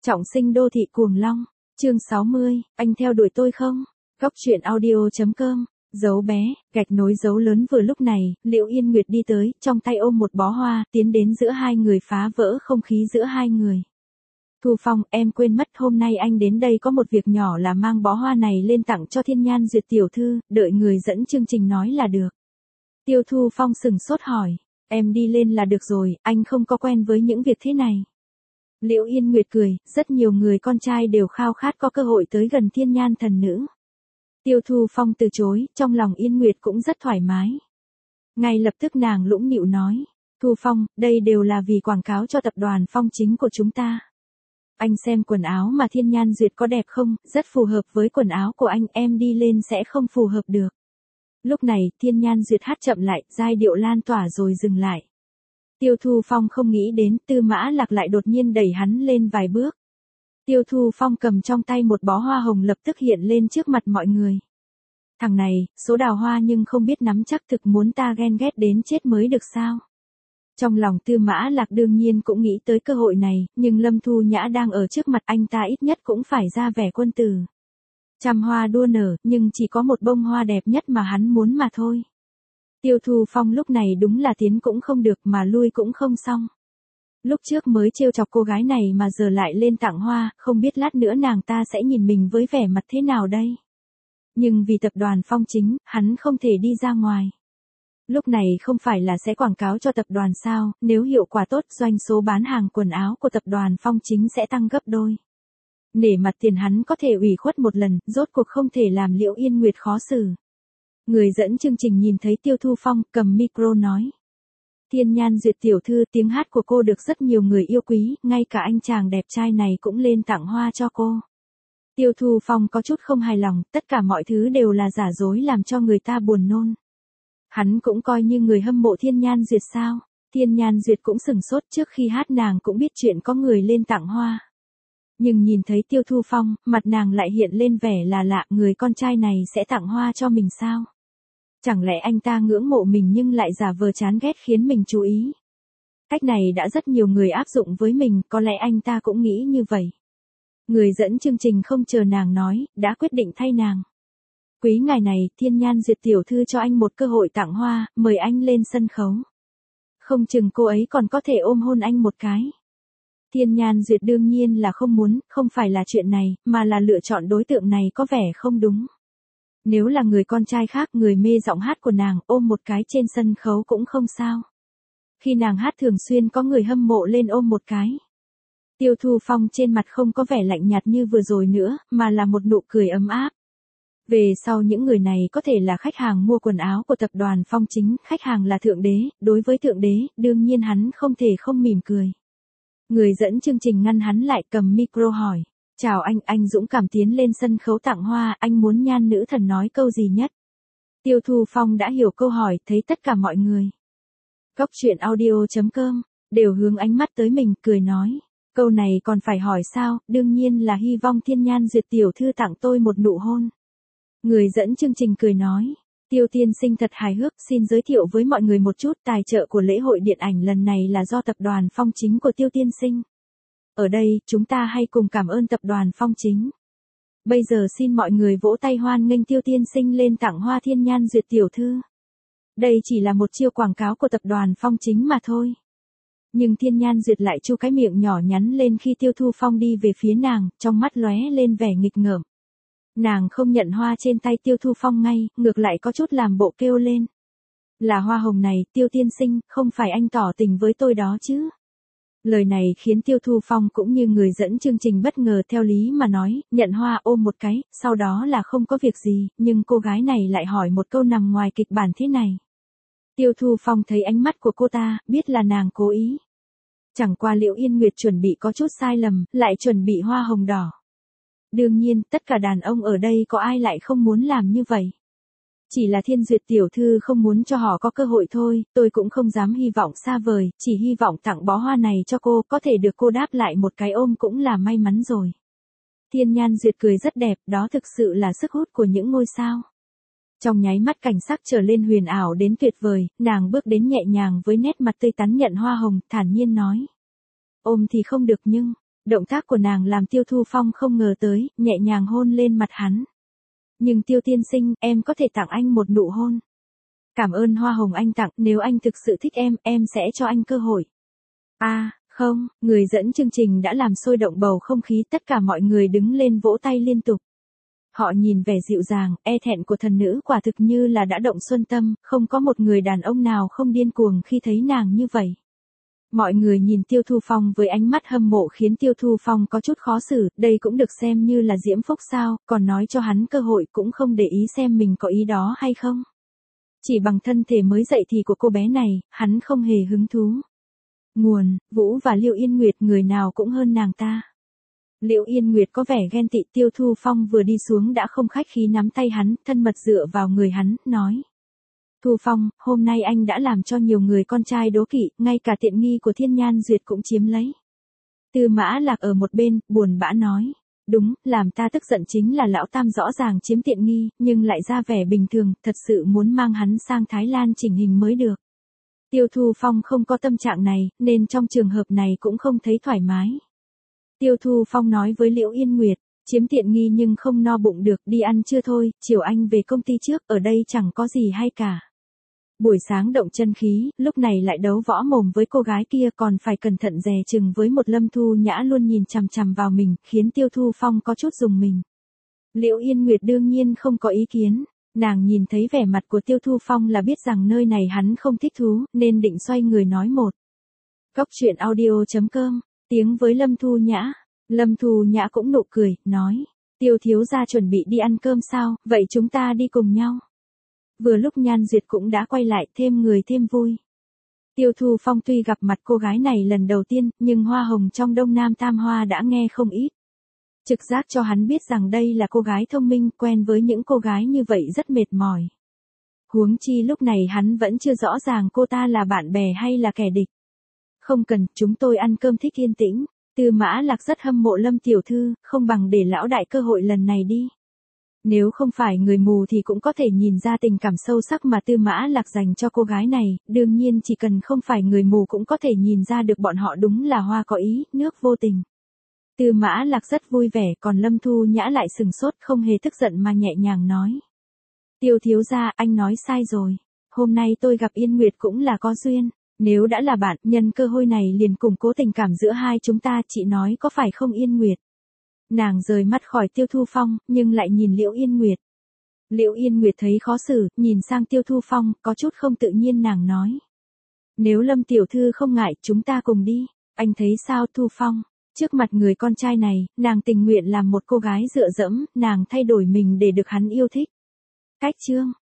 Trọng sinh đô thị cuồng long, chương 60, anh theo đuổi tôi không? Góc truyện audio.com, dấu bé, gạch nối dấu lớn. Vừa lúc này, Liễu Yên Nguyệt đi tới, trong tay ôm một bó hoa, tiến đến giữa hai người phá vỡ không khí giữa hai người. Thu Phong, em quên mất hôm nay anh đến đây có một việc nhỏ là mang bó hoa này lên tặng cho Thiên Nhan Duyệt tiểu thư, đợi người dẫn chương trình nói là được. Tiêu Thu Phong sừng sốt hỏi, em đi lên là được rồi, anh không có quen với những việc thế này. Liễu Yên Nguyệt cười, rất nhiều người con trai đều khao khát có cơ hội tới gần thiên nhan thần nữ. Tiêu Thu Phong từ chối, trong lòng Yên Nguyệt cũng rất thoải mái. Ngay lập tức nàng lũng nịu nói, Thu Phong, đây đều là vì quảng cáo cho tập đoàn Phong Chính của chúng ta. Anh xem quần áo mà Thiên Nhan Duyệt có đẹp không, rất phù hợp với quần áo của anh, em đi lên sẽ không phù hợp được. Lúc này, Thiên Nhan Duyệt hát chậm lại, giai điệu lan tỏa rồi dừng lại. Tiêu Thu Phong không nghĩ đến, Tư Mã Lạc lại đột nhiên đẩy hắn lên vài bước. Tiêu Thu Phong cầm trong tay một bó hoa hồng lập tức hiện lên trước mặt mọi người. Thằng này, số đào hoa nhưng không biết nắm chắc, thực muốn ta ghen ghét đến chết mới được sao? Trong lòng Tư Mã Lạc đương nhiên cũng nghĩ tới cơ hội này, nhưng Lâm Thu Nhã đang ở trước mặt anh ta, ít nhất cũng phải ra vẻ quân tử. Trăm hoa đua nở, nhưng chỉ có một bông hoa đẹp nhất mà hắn muốn mà thôi. Tiêu Thu Phong lúc này đúng là tiến cũng không được mà lui cũng không xong. Lúc trước mới trêu chọc cô gái này mà giờ lại lên tặng hoa, không biết lát nữa nàng ta sẽ nhìn mình với vẻ mặt thế nào đây. Nhưng vì tập đoàn Phong Chính, hắn không thể đi ra ngoài. Lúc này không phải là sẽ quảng cáo cho tập đoàn sao, nếu hiệu quả tốt doanh số bán hàng quần áo của tập đoàn Phong Chính sẽ tăng gấp đôi. Nể mặt tiền hắn có thể ủy khuất một lần, rốt cuộc không thể làm Liễu Yên Nguyệt khó xử. Người dẫn chương trình nhìn thấy Tiêu Thu Phong, cầm micro nói. Thiên Nhan Duyệt tiểu thư, tiếng hát của cô được rất nhiều người yêu quý, ngay cả anh chàng đẹp trai này cũng lên tặng hoa cho cô. Tiêu Thu Phong có chút không hài lòng, tất cả mọi thứ đều là giả dối làm cho người ta buồn nôn. Hắn cũng coi như người hâm mộ Thiên Nhan Duyệt sao? Thiên Nhan Duyệt cũng sừng sốt, trước khi hát nàng cũng biết chuyện có người lên tặng hoa. Nhưng nhìn thấy Tiêu Thu Phong, mặt nàng lại hiện lên vẻ là lạ, người con trai này sẽ tặng hoa cho mình sao? Chẳng lẽ anh ta ngưỡng mộ mình nhưng lại giả vờ chán ghét khiến mình chú ý? Cách này đã rất nhiều người áp dụng với mình, có lẽ anh ta cũng nghĩ như vậy. Người dẫn chương trình không chờ nàng nói, đã quyết định thay nàng. Quý ngài này, Thiên Nhan Duyệt tiểu thư cho anh một cơ hội tặng hoa, mời anh lên sân khấu. Không chừng cô ấy còn có thể ôm hôn anh một cái. Thiên Nhan Duyệt đương nhiên là không muốn, không phải là chuyện này, mà là lựa chọn đối tượng này có vẻ không đúng. Nếu là người con trai khác, người mê giọng hát của nàng, ôm một cái trên sân khấu cũng không sao. Khi nàng hát thường xuyên có người hâm mộ lên ôm một cái. Tiêu Thu Phong trên mặt không có vẻ lạnh nhạt như vừa rồi nữa, mà là một nụ cười ấm áp. Về sau những người này có thể là khách hàng mua quần áo của tập đoàn Phong Chính, khách hàng là thượng đế, đối với thượng đế, đương nhiên hắn không thể không mỉm cười. Người dẫn chương trình ngăn hắn lại, cầm micro hỏi. Chào anh dũng cảm tiến lên sân khấu tặng hoa, anh muốn nhan nữ thần nói câu gì nhất? Tiêu Thu Phong đã hiểu câu hỏi, thấy tất cả mọi người. Góc truyện audio.com, đều hướng ánh mắt tới mình, cười nói. Câu này còn phải hỏi sao, đương nhiên là hy vọng Thiên Nhan Duyệt tiểu thư tặng tôi một nụ hôn. Người dẫn chương trình cười nói. Tiêu tiên sinh thật hài hước, xin giới thiệu với mọi người một chút, tài trợ của lễ hội điện ảnh lần này là do tập đoàn Phong Chính của Tiêu tiên sinh. Ở đây, chúng ta hãy cùng cảm ơn tập đoàn Phong Chính. Bây giờ xin mọi người vỗ tay hoan nghênh Tiêu tiên sinh lên tặng hoa Thiên Nhan Duyệt tiểu thư. Đây chỉ là một chiêu quảng cáo của tập đoàn Phong Chính mà thôi. Nhưng Thiên Nhan Duyệt lại chu cái miệng nhỏ nhắn lên khi Tiêu Thu Phong đi về phía nàng, trong mắt lóe lên vẻ nghịch ngợm. Nàng không nhận hoa trên tay Tiêu Thu Phong ngay, ngược lại có chút làm bộ kêu lên. Là hoa hồng này, Tiêu tiên sinh, không phải anh tỏ tình với tôi đó chứ? Lời này khiến Tiêu Thu Phong cũng như người dẫn chương trình bất ngờ, theo lý mà nói, nhận hoa ôm một cái, sau đó là không có việc gì, nhưng cô gái này lại hỏi một câu nằm ngoài kịch bản thế này. Tiêu Thu Phong thấy ánh mắt của cô ta, biết là nàng cố ý. Chẳng qua Liễu Yên Nguyệt chuẩn bị có chút sai lầm, lại chuẩn bị hoa hồng đỏ. Đương nhiên, tất cả đàn ông ở đây có ai lại không muốn làm như vậy. Chỉ là Thiên Duyệt tiểu thư không muốn cho họ có cơ hội thôi, tôi cũng không dám hy vọng xa vời, chỉ hy vọng tặng bó hoa này cho cô, có thể được cô đáp lại một cái ôm cũng là may mắn rồi. Thiên Nhan Duyệt cười rất đẹp, đó thực sự là sức hút của những ngôi sao. Trong nháy mắt cảnh sắc trở lên huyền ảo đến tuyệt vời, nàng bước đến nhẹ nhàng với nét mặt tươi tắn nhận hoa hồng, thản nhiên nói. Ôm thì không được nhưng, Động tác của nàng làm Tiêu Thu Phong không ngờ tới, nhẹ nhàng hôn lên mặt hắn. Nhưng Tiêu tiên sinh, em có thể tặng anh một nụ hôn. Cảm ơn hoa hồng anh tặng, nếu anh thực sự thích em sẽ cho anh cơ hội. Không, người dẫn chương trình đã làm sôi động bầu không khí, tất cả mọi người đứng lên vỗ tay liên tục. Họ nhìn vẻ dịu dàng, e thẹn của thần nữ quả thực như là đã động xuân tâm, không có một người đàn ông nào không điên cuồng khi thấy nàng như vậy. Mọi người nhìn Tiêu Thu Phong với ánh mắt hâm mộ khiến Tiêu Thu Phong có chút khó xử, đây cũng được xem như là diễm phúc sao, còn nói cho hắn cơ hội cũng không để ý xem mình có ý đó hay không. Chỉ bằng thân thể mới dậy thì của cô bé này, hắn không hề hứng thú. Nguồn, Vũ và Liễu Yên Nguyệt người nào cũng hơn nàng ta. Liễu Yên Nguyệt có vẻ ghen tị, Tiêu Thu Phong vừa đi xuống đã không khách khí nắm tay hắn, thân mật dựa vào người hắn, nói. Thu Phong, hôm nay anh đã làm cho nhiều người con trai đố kỵ, ngay cả tiện nghi của Thiên Nhan Duyệt cũng chiếm lấy. Tư Mã Lạc ở một bên, buồn bã nói. Đúng, làm ta tức giận chính là lão tam rõ ràng chiếm tiện nghi, nhưng lại ra vẻ bình thường, thật sự muốn mang hắn sang Thái Lan chỉnh hình mới được. Tiêu Thu Phong không có tâm trạng này, nên trong trường hợp này cũng không thấy thoải mái. Tiêu Thu Phong nói với Liễu Yên Nguyệt, chiếm tiện nghi nhưng không no bụng được, đi ăn trưa thôi, chiều anh về công ty trước, ở đây chẳng có gì hay cả. Buổi sáng động chân khí, lúc này lại đấu võ mồm với cô gái kia, còn phải cẩn thận dè chừng với một Lâm Thu Nhã luôn nhìn chằm chằm vào mình, khiến Tiêu Thu Phong có chút rùng mình. Liễu Yên Nguyệt đương nhiên không có ý kiến, nàng nhìn thấy vẻ mặt của Tiêu Thu Phong là biết rằng nơi này hắn không thích thú, nên định xoay người nói một. Cốc truyện audio.com, tiếng với Lâm Thu Nhã. Lâm Thu Nhã cũng nụ cười, nói, Tiêu thiếu gia chuẩn bị đi ăn cơm sao, vậy chúng ta đi cùng nhau. Vừa lúc Nhan Duyệt cũng đã quay lại, thêm người thêm vui. Tiêu Thu Phong tuy gặp mặt cô gái này lần đầu tiên, nhưng hoa hồng trong Đông Nam Tam Hoa đã nghe không ít. Trực giác cho hắn biết rằng đây là cô gái thông minh, quen với những cô gái như vậy rất mệt mỏi. Huống chi lúc này hắn vẫn chưa rõ ràng cô ta là bạn bè hay là kẻ địch. Không cần, chúng tôi ăn cơm thích yên tĩnh. Tư Mã Lạc rất hâm mộ Lâm tiểu thư, không bằng để lão đại cơ hội lần này đi. Nếu không phải người mù thì cũng có thể nhìn ra tình cảm sâu sắc mà Tư Mã Lạc dành cho cô gái này, đương nhiên chỉ cần không phải người mù cũng có thể nhìn ra được bọn họ đúng là hoa có ý, nước vô tình. Tư Mã Lạc rất vui vẻ, còn Lâm Thu Nhã lại sừng sốt, không hề tức giận mà nhẹ nhàng nói. Tiêu thiếu gia, anh nói sai rồi. Hôm nay tôi gặp Yên Nguyệt cũng là có duyên. Nếu đã là bạn, nhân cơ hội này liền củng cố tình cảm giữa hai chúng ta, chị nói có phải không Yên Nguyệt? Nàng rời mắt khỏi Tiêu Thu Phong, nhưng lại nhìn Liễu Yên Nguyệt. Liễu Yên Nguyệt thấy khó xử, nhìn sang Tiêu Thu Phong, có chút không tự nhiên nàng nói. Nếu Lâm tiểu thư không ngại, chúng ta cùng đi. Anh thấy sao Thu Phong? Trước mặt người con trai này, nàng tình nguyện làm một cô gái dựa dẫm, nàng thay đổi mình để được hắn yêu thích. Cách chương